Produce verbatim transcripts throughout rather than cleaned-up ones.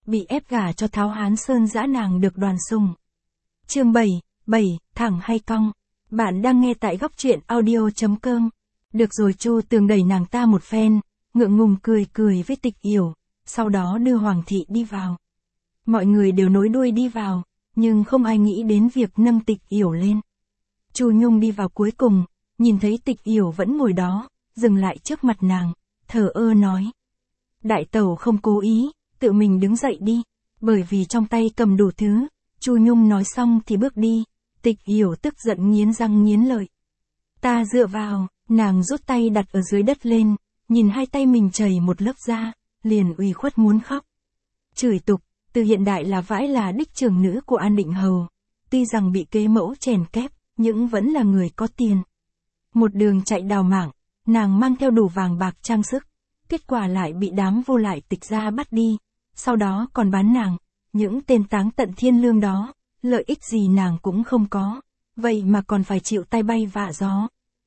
bị ép gả cho Tháo Hán Sơn dã nàng được đoàn sùng. Chương bảy, bảy, thẳng hay cong. Bạn đang nghe tại góc truyện audio chấm com. Được rồi, Chu Tường đẩy nàng ta một phen, ngượng ngùng cười cười với Tịch Yểu, sau đó đưa Hoàng thị đi vào. Mọi người đều nối đuôi đi vào, nhưng không ai nghĩ đến việc nâng Tịch Yểu lên. Chu Nhung đi vào cuối cùng, nhìn thấy Tịch Yểu vẫn ngồi đó, dừng lại trước mặt nàng, thờ ơ nói: Đại tẩu không cố ý, tự mình đứng dậy đi. Bởi vì trong tay cầm đủ thứ, Chu Nhung nói xong thì bước đi. Tịch Yểu tức giận nghiến răng nghiến lợi. Ta dựa vào, nàng rút tay đặt ở dưới đất lên, nhìn hai tay mình chảy một lớp da, liền ủy khuất muốn khóc. Chửi tục, từ hiện đại là vãi là đích trưởng nữ của An Định Hầu, tuy rằng bị kế mẫu chèn kép, nhưng vẫn là người có tiền. Một đường chạy đào mảng, nàng mang theo đủ vàng bạc trang sức, kết quả lại bị đám vô lại Tịch gia bắt đi, sau đó còn bán nàng, những tên táng tận thiên lương đó, lợi ích gì nàng cũng không có, vậy mà còn phải chịu tay bay vạ gió.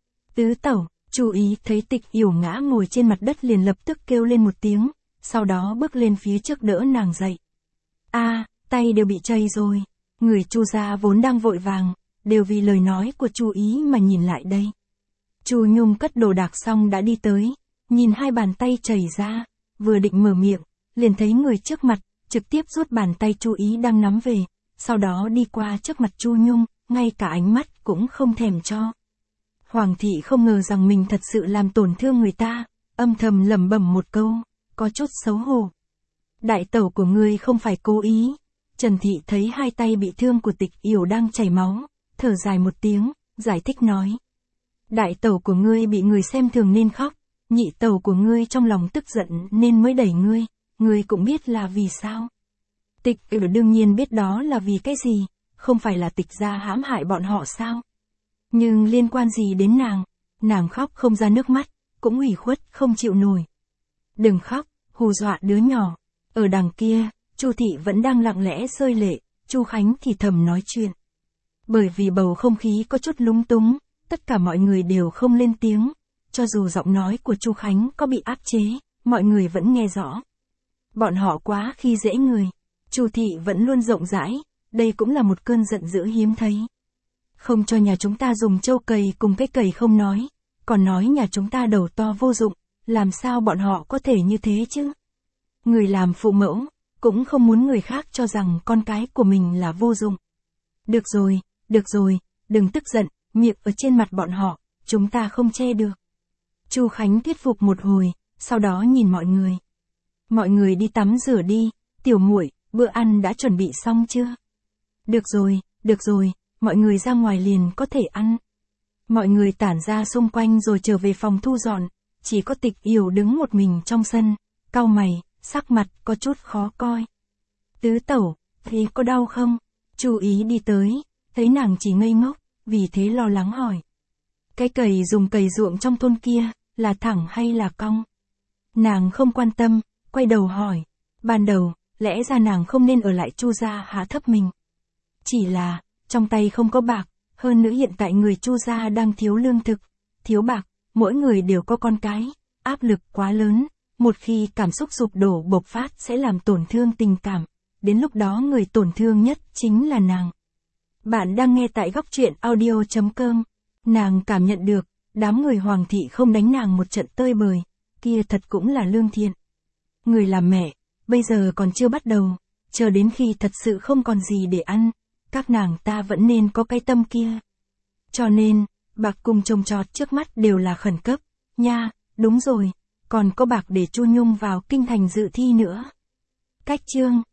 Tứ tẩu, chú ý thấy Tịch Yểu ngã ngồi trên mặt đất liền lập tức kêu lên một tiếng, sau đó bước lên phía trước đỡ nàng dậy. A, à, tay đều bị chây rồi. Người Chu gia vốn đang vội vàng, đều vì lời nói của Chu Ý mà nhìn lại đây. Chu Nhung cất đồ đạc xong đã đi tới, nhìn hai bàn tay chảy ra, vừa định mở miệng, liền thấy người trước mặt, trực tiếp rút bàn tay Chu Ý đang nắm về, sau đó đi qua trước mặt Chu Nhung, ngay cả ánh mắt cũng không thèm cho. Hoàng thị không ngờ rằng mình thật sự làm tổn thương người ta, âm thầm lẩm bẩm một câu, có chút xấu hổ. Đại tẩu của ngươi không phải cố ý. Trần thị thấy hai tay bị thương của Tịch Yểu đang chảy máu, thở dài một tiếng, giải thích nói. Đại tẩu của ngươi bị người xem thường nên khóc, nhị tẩu của ngươi trong lòng tức giận nên mới đẩy ngươi, ngươi cũng biết là vì sao. Tịch Yểu đương nhiên biết đó là vì cái gì, không phải là Tịch gia hãm hại bọn họ sao? Nhưng liên quan gì đến nàng? Nàng khóc không ra nước mắt, cũng ủy khuất không chịu nổi. Đừng khóc, hù dọa đứa nhỏ. Ở đằng kia, Chu thị vẫn đang lặng lẽ rơi lệ, Chu Khánh thì thầm nói chuyện. Bởi vì bầu không khí có chút lúng túng, tất cả mọi người đều không lên tiếng, cho dù giọng nói của Chu Khánh có bị áp chế, mọi người vẫn nghe rõ. Bọn họ quá khi dễ người, Chu thị vẫn luôn rộng rãi, đây cũng là một cơn giận dữ hiếm thấy. Không cho nhà chúng ta dùng trâu cày cùng cái cày không nói, còn nói nhà chúng ta đầu to vô dụng, làm sao bọn họ có thể như thế chứ? Người làm phụ mẫu, cũng không muốn người khác cho rằng con cái của mình là vô dụng. Được rồi, được rồi, đừng tức giận, miệng ở trên mặt bọn họ, chúng ta không che được. Chu Khánh thuyết phục một hồi, sau đó nhìn mọi người. Mọi người đi tắm rửa đi, tiểu muội, bữa ăn đã chuẩn bị xong chưa? Được rồi, được rồi, mọi người ra ngoài liền có thể ăn. Mọi người tản ra xung quanh rồi trở về phòng thu dọn, chỉ có Tịch Yểu đứng một mình trong sân, cau mày, sắc mặt có chút khó coi. Tứ tẩu, thế có đau không? Chu Ý đi tới, thấy nàng chỉ ngây ngốc, vì thế lo lắng hỏi. Cái cày dùng cày ruộng trong thôn kia, là thẳng hay là cong? Nàng không quan tâm, quay đầu hỏi. Ban đầu, lẽ ra nàng không nên ở lại Chu gia hạ thấp mình. Chỉ là, trong tay không có bạc, hơn nữa hiện tại người Chu gia đang thiếu lương thực, thiếu bạc, mỗi người đều có con cái, áp lực quá lớn, một khi cảm xúc sụp đổ bộc phát sẽ làm tổn thương tình cảm, đến lúc đó người tổn thương nhất chính là nàng. Bạn đang nghe tại góc truyện audio chấm com. Nàng cảm nhận được, đám người Hoàng thị không đánh nàng một trận tơi bời, kia thật cũng là lương thiện. Người làm mẹ, bây giờ còn chưa bắt đầu, chờ đến khi thật sự không còn gì để ăn, các nàng ta vẫn nên có cái tâm kia. Cho nên, bạc cùng trồng trọt trước mắt đều là khẩn cấp, nha, đúng rồi, còn có bạc để Chu Nhung vào kinh thành dự thi nữa. Cách chương